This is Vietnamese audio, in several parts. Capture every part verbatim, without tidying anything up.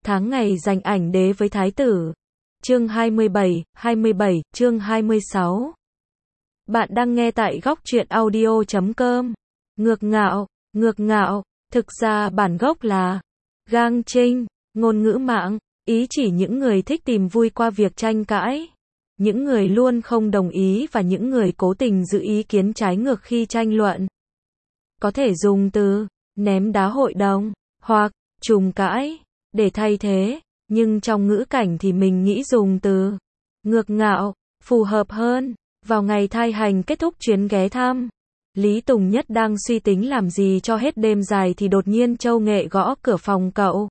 Tháng ngày dành ảnh đế với thái tử. Chương hai mươi bảy, hai mươi bảy, chương hai mươi sáu. Bạn đang nghe tại góc truyện audio chấm com. Ngược ngạo, ngược ngạo, thực ra bản gốc là gang trinh, ngôn ngữ mạng, ý chỉ những người thích tìm vui qua việc tranh cãi. Những người luôn không đồng ý và những người cố tình giữ ý kiến trái ngược khi tranh luận. Có thể dùng từ ném đá hội đồng hoặc trùm cãi để thay thế, nhưng trong ngữ cảnh thì mình nghĩ dùng từ ngược ngạo phù hợp hơn. Vào ngày thai hành kết thúc chuyến ghé thăm, Lý Tùng Nhất đang suy tính làm gì cho hết đêm dài thì đột nhiên Châu Nghệ gõ cửa phòng cậu.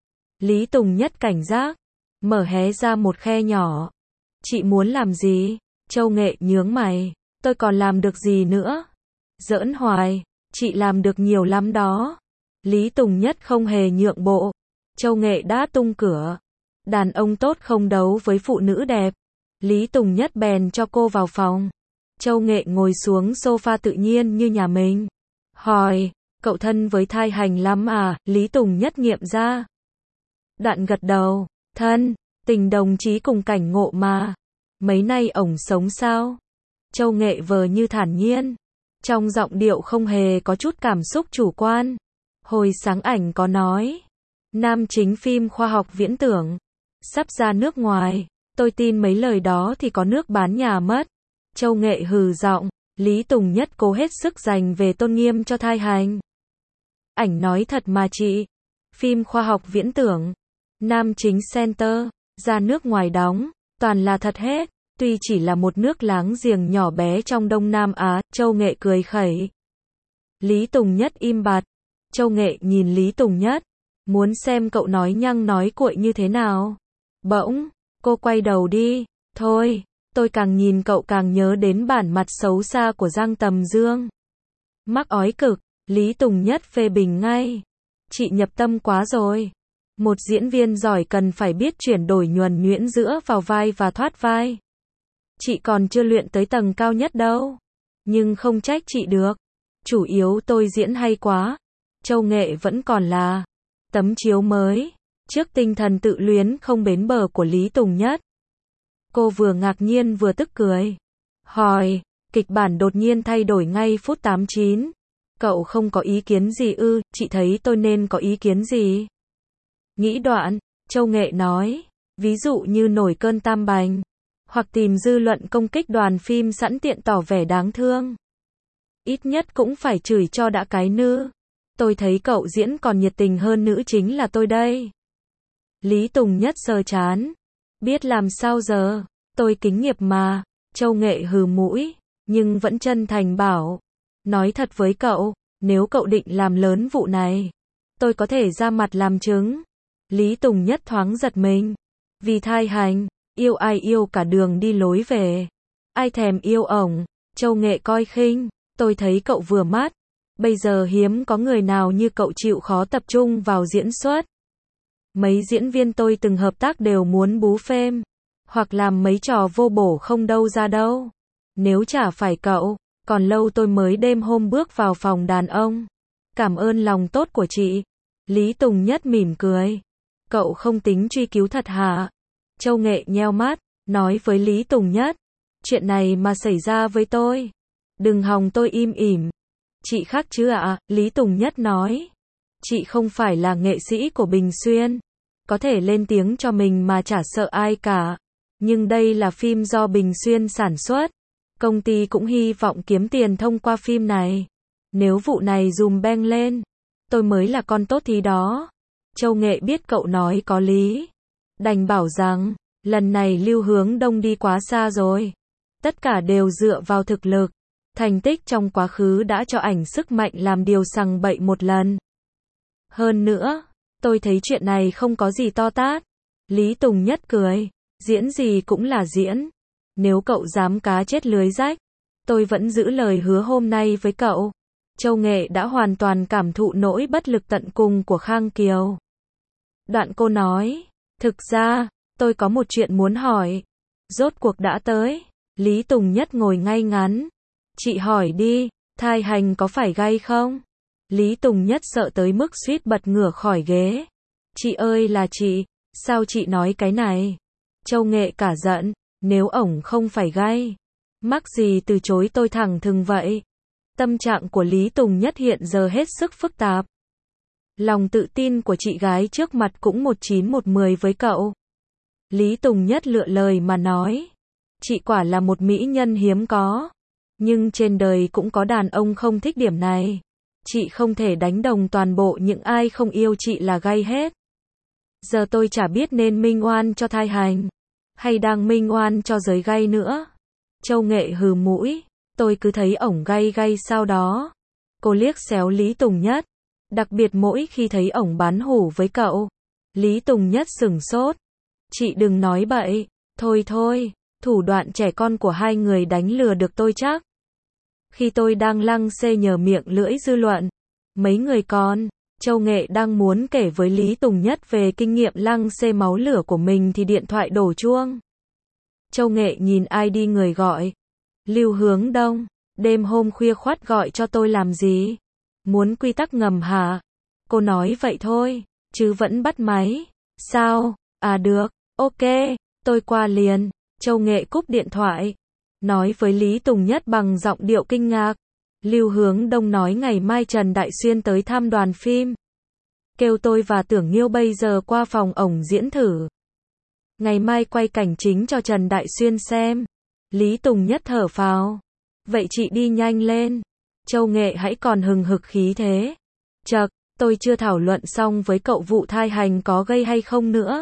Lý Tùng Nhất cảnh giác, mở hé ra một khe nhỏ. Chị muốn làm gì? Châu Nghệ nhướng mày, tôi còn làm được gì nữa? Giỡn hoài, chị làm được nhiều lắm đó. Lý Tùng Nhất không hề nhượng bộ. Châu Nghệ đã tung cửa. Đàn ông tốt không đấu với phụ nữ đẹp. Lý Tùng Nhất bèn cho cô vào phòng. Châu Nghệ ngồi xuống sofa tự nhiên như nhà mình. Hỏi, cậu thân với thai hành lắm à? Lý Tùng Nhất nghiệm ra. Đoạn gật đầu, thân, tình đồng chí cùng cảnh ngộ mà. Mấy nay ổng sống sao? Châu Nghệ vờ như thản nhiên. Trong giọng điệu không hề có chút cảm xúc chủ quan. Hồi sáng ảnh có nói. Nam chính phim khoa học viễn tưởng. Sắp ra nước ngoài. Tôi tin mấy lời đó thì có nước bán nhà mất. Châu Nghệ hừ giọng. Lý Tùng Nhất cố hết sức giành về tôn nghiêm cho thai hành. Ảnh nói thật mà chị. Phim khoa học viễn tưởng. Nam chính center. Ra nước ngoài đóng. Toàn là thật hết. Tuy chỉ là một nước láng giềng nhỏ bé trong Đông Nam Á. Châu Nghệ cười khẩy. Lý Tùng Nhất im bặt. Châu Nghệ nhìn Lý Tùng Nhất. Muốn xem cậu nói nhăng nói cuội như thế nào. Bỗng, cô quay đầu đi. Thôi, tôi càng nhìn cậu càng nhớ đến bản mặt xấu xa của Giang Tầm Dương. Mắc ói cực, Lý Tùng Nhất phê bình ngay. Chị nhập tâm quá rồi. Một diễn viên giỏi cần phải biết chuyển đổi nhuần nhuyễn giữa vào vai và thoát vai. Chị còn chưa luyện tới tầng cao nhất đâu. Nhưng không trách chị được. Chủ yếu tôi diễn hay quá. Châu Nghệ vẫn còn là tấm chiếu mới. Trước tinh thần tự luyến không bến bờ của Lý Tùng Nhất. Cô vừa ngạc nhiên vừa tức cười. Hỏi, kịch bản đột nhiên thay đổi ngay phút tám chín. Cậu không có ý kiến gì ư? Chị thấy tôi nên có ý kiến gì? Nghĩ đoạn, Châu Nghệ nói. Ví dụ như nổi cơn tam bành. Hoặc tìm dư luận công kích đoàn phim sẵn tiện tỏ vẻ đáng thương. Ít nhất cũng phải chửi cho đã cái nữ. Tôi thấy cậu diễn còn nhiệt tình hơn nữ chính là tôi đây. Lý Tùng Nhất sờ chán. Biết làm sao giờ, tôi kính nghiệp mà. Châu Nghệ hừ mũi, nhưng vẫn chân thành bảo. Nói thật với cậu, nếu cậu định làm lớn vụ này, tôi có thể ra mặt làm chứng. Lý Tùng Nhất thoáng giật mình. Vì thai hành, yêu ai yêu cả đường đi lối về. Ai thèm yêu ổng, Châu Nghệ coi khinh. Tôi thấy cậu vừa mắt. Bây giờ hiếm có người nào như cậu chịu khó tập trung vào diễn xuất. Mấy diễn viên tôi từng hợp tác đều muốn bú phêm. Hoặc làm mấy trò vô bổ không đâu ra đâu. Nếu chả phải cậu, còn lâu tôi mới đêm hôm bước vào phòng đàn ông. Cảm ơn lòng tốt của chị. Lý Tùng Nhất mỉm cười. Cậu không tính truy cứu thật hả? Châu Nghệ nheo mắt, nói với Lý Tùng Nhất. Chuyện này mà xảy ra với tôi. Đừng hòng tôi im ỉm. Chị khác chứ ạ? À? Lý Tùng Nhất nói. Chị không phải là nghệ sĩ của Bình Xuyên. Có thể lên tiếng cho mình mà chả sợ ai cả. Nhưng đây là phim do Bình Xuyên sản xuất. Công ty cũng hy vọng kiếm tiền thông qua phim này. Nếu vụ này dùm beng lên, tôi mới là con tốt thì đó. Châu Nghệ biết cậu nói có lý. Đành bảo rằng, lần này Lưu Hướng Đông đi quá xa rồi. Tất cả đều dựa vào thực lực. Thành tích trong quá khứ đã cho ảnh sức mạnh làm điều sằng bậy một lần. Hơn nữa, tôi thấy chuyện này không có gì to tát. Lý Tùng Nhất cười. Diễn gì cũng là diễn. Nếu cậu dám cá chết lưới rách, tôi vẫn giữ lời hứa hôm nay với cậu. Châu Nghệ đã hoàn toàn cảm thụ nỗi bất lực tận cùng của Khang Kiều. Đoạn cô nói. Thực ra, tôi có một chuyện muốn hỏi. Rốt cuộc đã tới. Lý Tùng Nhất ngồi ngay ngắn. Chị hỏi đi, thai hành có phải gay không? Lý Tùng Nhất sợ tới mức suýt bật ngửa khỏi ghế. Chị ơi là chị, sao chị nói cái này? Châu Nghệ cả giận, nếu ổng không phải gay, mắc gì từ chối tôi thẳng thừng vậy. Tâm trạng của Lý Tùng Nhất hiện giờ hết sức phức tạp. Lòng tự tin của chị gái trước mặt cũng một chín một mười với cậu. Lý Tùng Nhất lựa lời mà nói. Chị quả là một mỹ nhân hiếm có. Nhưng trên đời cũng có đàn ông không thích điểm này. Chị không thể đánh đồng toàn bộ những ai không yêu chị là gay hết. Giờ tôi chả biết nên minh oan cho thai hành, hay đang minh oan cho giới gay nữa. Châu Nghệ hừ mũi, tôi cứ thấy ổng gay gay sao đó. Cô liếc xéo Lý Tùng Nhất, đặc biệt mỗi khi thấy ổng bán hủ với cậu. Lý Tùng Nhất sửng sốt. Chị đừng nói bậy, thôi thôi, thủ đoạn trẻ con của hai người đánh lừa được tôi chắc. Khi tôi đang lăng xê nhờ miệng lưỡi dư luận, mấy người con, Châu Nghệ đang muốn kể với Lý Tùng Nhất về kinh nghiệm lăng xê máu lửa của mình thì điện thoại đổ chuông. Châu Nghệ nhìn ai đi người gọi. Lưu Hướng Đông, đêm hôm khuya khoắt gọi cho tôi làm gì? Muốn quy tắc ngầm hả? Cô nói vậy thôi, chứ vẫn bắt máy. Sao? À được, ok, tôi qua liền. Châu Nghệ cúp điện thoại, nói với Lý Tùng Nhất bằng giọng điệu kinh ngạc. Lưu Hướng Đông nói ngày mai Trần Đại Xuyên tới thăm đoàn phim. Kêu tôi và Tưởng Nghiêu bây giờ qua phòng ổng diễn thử. Ngày mai quay cảnh chính cho Trần Đại Xuyên xem. Lý Tùng Nhất thở phào. Vậy chị đi nhanh lên. Châu Nghệ hãy còn hừng hực khí thế. Chậc, tôi chưa thảo luận xong với cậu vụ thai hành có gây hay không nữa.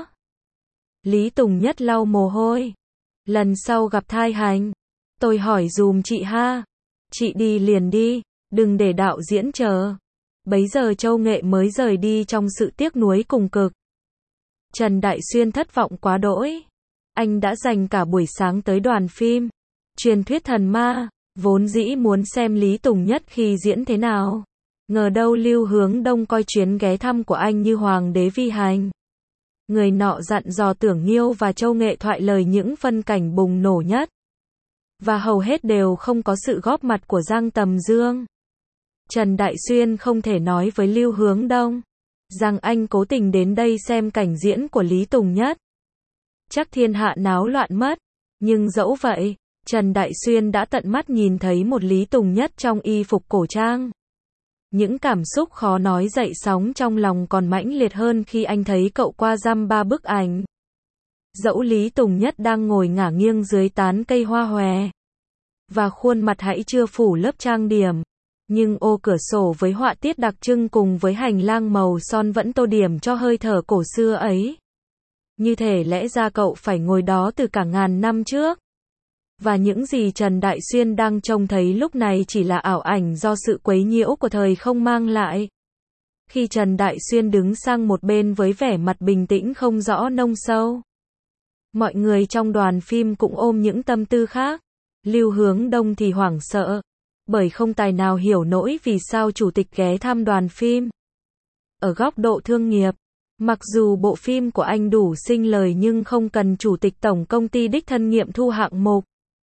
Lý Tùng Nhất lau mồ hôi. Lần sau gặp thai hành, tôi hỏi dùm chị ha. Chị đi liền đi, đừng để đạo diễn chờ. Bấy giờ Châu Nghệ mới rời đi trong sự tiếc nuối cùng cực. Trần Đại Xuyên thất vọng quá đỗi. Anh đã dành cả buổi sáng tới đoàn phim Truyền thuyết thần ma, vốn dĩ muốn xem Lý Tùng Nhất khi diễn thế nào. Ngờ đâu Lưu Hướng Đông coi chuyến ghé thăm của anh như hoàng đế vi hành. Người nọ dặn dò Tưởng Nghiêu và Châu Nghệ thoại lời những phân cảnh bùng nổ nhất. Và hầu hết đều không có sự góp mặt của Giang Tầm Dương. Trần Đại Xuyên không thể nói với Lưu Hướng Đông rằng anh cố tình đến đây xem cảnh diễn của Lý Tùng Nhất. Chắc thiên hạ náo loạn mất. Nhưng dẫu vậy, Trần Đại Xuyên đã tận mắt nhìn thấy một Lý Tùng Nhất trong y phục cổ trang. Những cảm xúc khó nói dậy sóng trong lòng còn mãnh liệt hơn khi anh thấy cậu qua dăm ba bức ảnh. Dẫu Lý Tùng Nhất đang ngồi ngả nghiêng dưới tán cây hoa hòe, và khuôn mặt hãy chưa phủ lớp trang điểm, nhưng ô cửa sổ với họa tiết đặc trưng cùng với hành lang màu son vẫn tô điểm cho hơi thở cổ xưa ấy. Như thể lẽ ra cậu phải ngồi đó từ cả ngàn năm trước. Và những gì Trần Đại Xuyên đang trông thấy lúc này chỉ là ảo ảnh do sự quấy nhiễu của thời không mang lại. Khi Trần Đại Xuyên đứng sang một bên với vẻ mặt bình tĩnh không rõ nông sâu, mọi người trong đoàn phim cũng ôm những tâm tư khác. Lưu Hướng Đông thì hoảng sợ, bởi không tài nào hiểu nổi vì sao chủ tịch ghé thăm đoàn phim. Ở góc độ thương nghiệp, mặc dù bộ phim của anh đủ sinh lời nhưng không cần chủ tịch tổng công ty đích thân nghiệm thu hạng mục.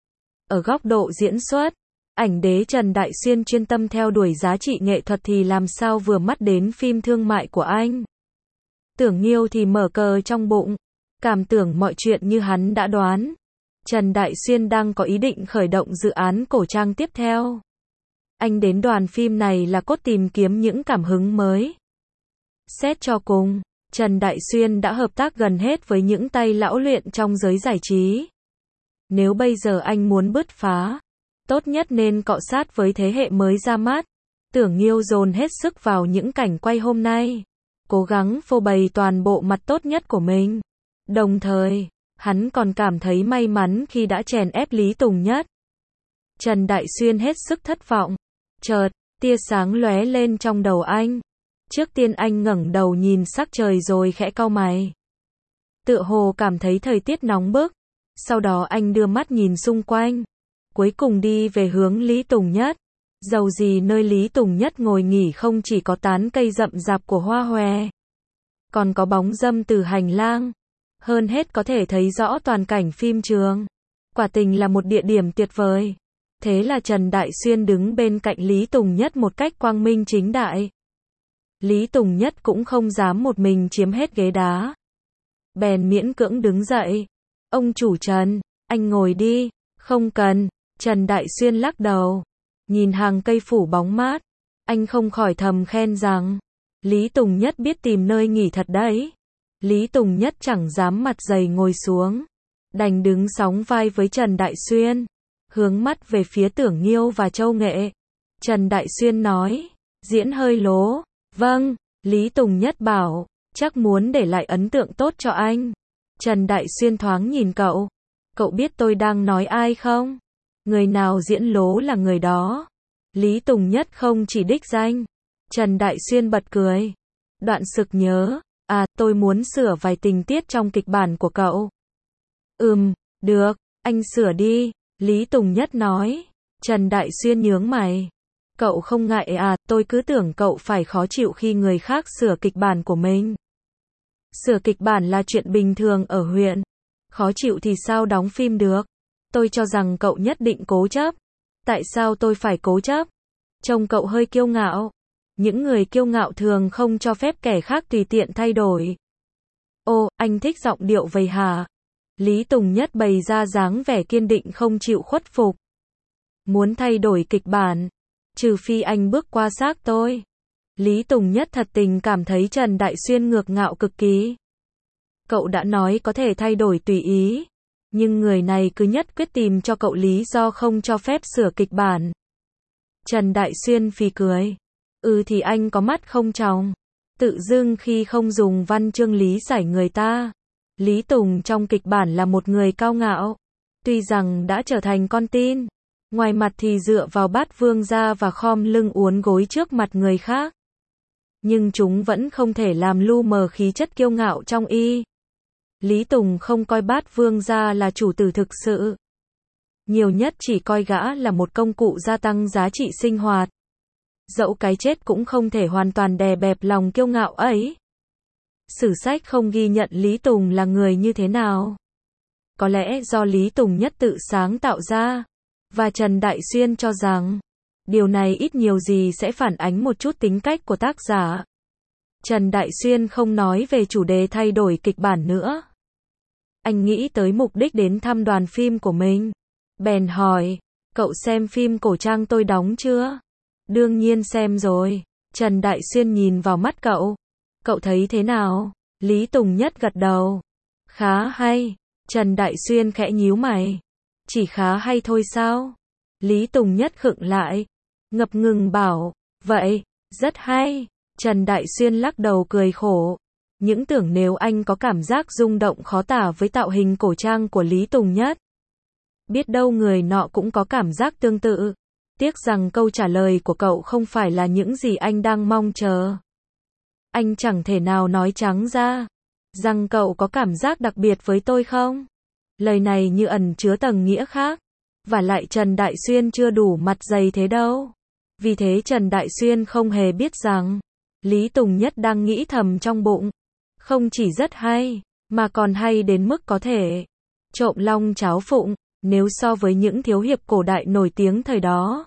Ở góc độ diễn xuất, ảnh đế Trần Đại Xuyên chuyên tâm theo đuổi giá trị nghệ thuật thì làm sao vừa mắt đến phim thương mại của anh. Tưởng Nghiêu thì mở cờ trong bụng, cảm tưởng mọi chuyện như hắn đã đoán. Trần Đại Xuyên đang có ý định khởi động dự án cổ trang tiếp theo. Anh đến đoàn phim này là cốt tìm kiếm những cảm hứng mới. Xét cho cùng, Trần Đại Xuyên đã hợp tác gần hết với những tay lão luyện trong giới giải trí. Nếu bây giờ anh muốn bứt phá, tốt nhất nên cọ sát với thế hệ mới ra mắt. Tưởng Nghiêu dồn hết sức vào những cảnh quay hôm nay, cố gắng phô bày toàn bộ mặt tốt nhất của mình. Đồng thời, hắn còn cảm thấy may mắn khi đã chèn ép Lý Tùng Nhất. Trần Đại Xuyên hết sức thất vọng. Chợt, tia sáng lóe lên trong đầu anh. Trước tiên anh ngẩng đầu nhìn sắc trời rồi khẽ cau mày. Tựa hồ cảm thấy thời tiết nóng bức. Sau đó anh đưa mắt nhìn xung quanh, cuối cùng đi về hướng Lý Tùng Nhất. Dầu gì nơi Lý Tùng Nhất ngồi nghỉ không chỉ có tán cây rậm rạp của hoa hòe, còn có bóng râm từ hành lang. Hơn hết có thể thấy rõ toàn cảnh phim trường. Quả tình là một địa điểm tuyệt vời. Thế là Trần Đại Xuyên đứng bên cạnh Lý Tùng Nhất một cách quang minh chính đại. Lý Tùng Nhất cũng không dám một mình chiếm hết ghế đá. Bèn miễn cưỡng đứng dậy. Ông chủ Trần, anh ngồi đi. Không cần. Trần Đại Xuyên lắc đầu. Nhìn hàng cây phủ bóng mát. Anh không khỏi thầm khen rằng, Lý Tùng Nhất biết tìm nơi nghỉ thật đấy. Lý Tùng Nhất chẳng dám mặt dày ngồi xuống. Đành đứng sóng vai với Trần Đại Xuyên. Hướng mắt về phía Tưởng Nghiêu và Châu Nghệ. Trần Đại Xuyên nói, diễn hơi lố. Vâng, Lý Tùng Nhất bảo, chắc muốn để lại ấn tượng tốt cho anh. Trần Đại Xuyên thoáng nhìn cậu. Cậu biết tôi đang nói ai không? Người nào diễn lố là người đó. Lý Tùng Nhất không chỉ đích danh. Trần Đại Xuyên bật cười. Đoạn sực nhớ, à, tôi muốn sửa vài tình tiết trong kịch bản của cậu. Ừm, được, anh sửa đi, Lý Tùng Nhất nói. Trần Đại Xuyên nhướng mày. Cậu không ngại à, tôi cứ tưởng cậu phải khó chịu khi người khác sửa kịch bản của mình. Sửa kịch bản là chuyện bình thường ở huyện. Khó chịu thì sao đóng phim được? Tôi cho rằng cậu nhất định cố chấp. Tại sao tôi phải cố chấp? Trông cậu hơi kiêu ngạo. Những người kiêu ngạo thường không cho phép kẻ khác tùy tiện thay đổi. Ô, anh thích giọng điệu vậy hả? Lý Tùng Nhất bày ra dáng vẻ kiên định không chịu khuất phục. Muốn thay đổi kịch bản, trừ phi anh bước qua xác tôi. Lý Tùng Nhất thật tình cảm thấy Trần Đại Xuyên ngược ngạo cực kỳ. Cậu đã nói có thể thay đổi tùy ý, nhưng người này cứ nhất quyết tìm cho cậu lý do không cho phép sửa kịch bản. Trần Đại Xuyên phì cười. Ừ thì anh có mắt không tròng. Tự dưng khi không dùng văn chương lý giải người ta. Lý Tùng trong kịch bản là một người cao ngạo. Tuy rằng đã trở thành con tin, ngoài mặt thì dựa vào bát vương gia và khom lưng uốn gối trước mặt người khác. Nhưng chúng vẫn không thể làm lu mờ khí chất kiêu ngạo trong y. Lý Tùng không coi bát vương gia là chủ tử thực sự. Nhiều nhất chỉ coi gã là một công cụ gia tăng giá trị sinh hoạt. Dẫu cái chết cũng không thể hoàn toàn đè bẹp lòng kiêu ngạo ấy. Sử sách không ghi nhận Lý Tùng là người như thế nào. Có lẽ do Lý Tùng Nhất tự sáng tạo ra. Và Trần Đại Xuyên cho rằng, điều này ít nhiều gì sẽ phản ánh một chút tính cách của tác giả. Trần Đại Xuyên không nói về chủ đề thay đổi kịch bản nữa. Anh nghĩ tới mục đích đến thăm đoàn phim của mình. Bèn hỏi, cậu xem phim cổ trang tôi đóng chưa? Đương nhiên xem rồi. Trần Đại Xuyên nhìn vào mắt cậu. Cậu thấy thế nào? Lý Tùng Nhất gật đầu. Khá hay. Trần Đại Xuyên khẽ nhíu mày. Chỉ khá hay thôi sao? Lý Tùng Nhất khựng lại. Ngập ngừng bảo, vậy, rất hay. Trần Đại Xuyên lắc đầu cười khổ. Những tưởng nếu anh có cảm giác rung động khó tả với tạo hình cổ trang của Lý Tùng Nhất. Biết đâu người nọ cũng có cảm giác tương tự. Tiếc rằng câu trả lời của cậu không phải là những gì anh đang mong chờ. Anh chẳng thể nào nói trắng ra rằng cậu có cảm giác đặc biệt với tôi không? Lời này như ẩn chứa tầng nghĩa khác. Và lại Trần Đại Xuyên chưa đủ mặt dày thế đâu. Vì thế Trần Đại Xuyên không hề biết rằng Lý Tùng Nhất đang nghĩ thầm trong bụng. Không chỉ rất hay, mà còn hay đến mức có thể trộm long cháo phụng. Nếu so với những thiếu hiệp cổ đại nổi tiếng thời đó,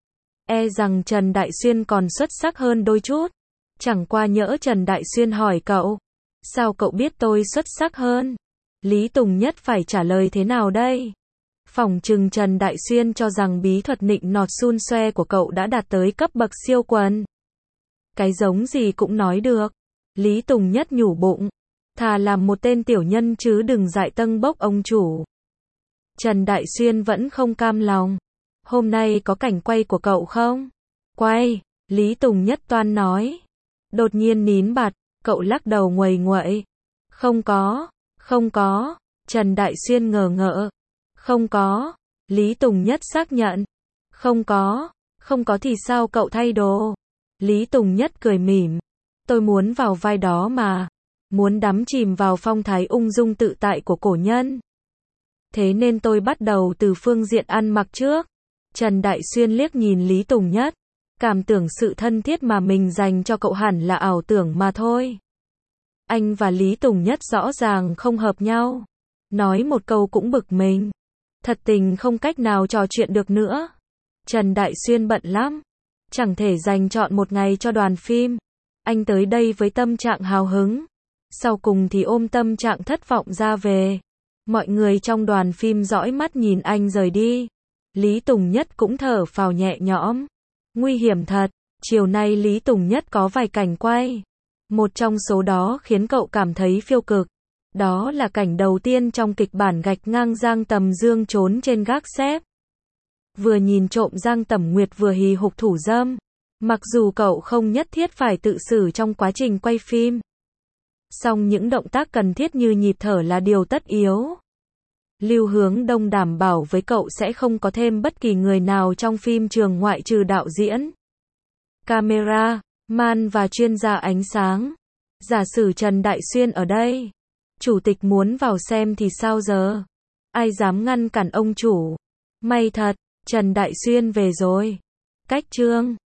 e rằng Trần Đại Xuyên còn xuất sắc hơn đôi chút. Chẳng qua nhỡ Trần Đại Xuyên hỏi cậu, sao cậu biết tôi xuất sắc hơn? Lý Tùng Nhất phải trả lời thế nào đây? Phỏng chừng Trần Đại Xuyên cho rằng bí thuật nịnh nọt xun xoe của cậu đã đạt tới cấp bậc siêu quần. Cái giống gì cũng nói được. Lý Tùng Nhất nhủ bụng. Thà làm một tên tiểu nhân chứ đừng dại tâng bốc ông chủ. Trần Đại Xuyên vẫn không cam lòng. Hôm nay có cảnh quay của cậu không? Quay, Lý Tùng Nhất toan nói. Đột nhiên nín bặt, cậu lắc đầu nguầy nguậy. Không có, không có. Trần Đại Xuyên ngờ ngợ. Không có. Lý Tùng Nhất xác nhận. Không có, không có thì sao cậu thay đồ? Lý Tùng Nhất cười mỉm. Tôi muốn vào vai đó mà. Muốn đắm chìm vào phong thái ung dung tự tại của cổ nhân. Thế nên tôi bắt đầu từ phương diện ăn mặc trước. Trần Đại Xuyên liếc nhìn Lý Tùng Nhất. Cảm tưởng sự thân thiết mà mình dành cho cậu hẳn là ảo tưởng mà thôi. Anh và Lý Tùng Nhất rõ ràng không hợp nhau. Nói một câu cũng bực mình. Thật tình không cách nào trò chuyện được nữa. Trần Đại Xuyên bận lắm. Chẳng thể dành chọn một ngày cho đoàn phim. Anh tới đây với tâm trạng hào hứng. Sau cùng thì ôm tâm trạng thất vọng ra về. Mọi người trong đoàn phim dõi mắt nhìn anh rời đi. Lý Tùng Nhất cũng thở phào nhẹ nhõm. Nguy hiểm thật. Chiều nay Lý Tùng Nhất có vài cảnh quay. Một trong số đó khiến cậu cảm thấy phiêu cực. Đó là cảnh đầu tiên trong kịch bản gạch ngang Giang Tầm Dương trốn trên gác xếp. Vừa nhìn trộm Giang Tẩm Nguyệt vừa hì hục thủ dâm. Mặc dù cậu không nhất thiết phải tự xử trong quá trình quay phim. Song những động tác cần thiết như nhịp thở là điều tất yếu. Lưu Hướng Đông đảm bảo với cậu sẽ không có thêm bất kỳ người nào trong phim trường ngoại trừ đạo diễn, camera, man và chuyên gia ánh sáng. Giả sử Trần Đại Xuyên ở đây, chủ tịch muốn vào xem thì sao giờ? Ai dám ngăn cản ông chủ? May thật, Trần Đại Xuyên về rồi. Cách chương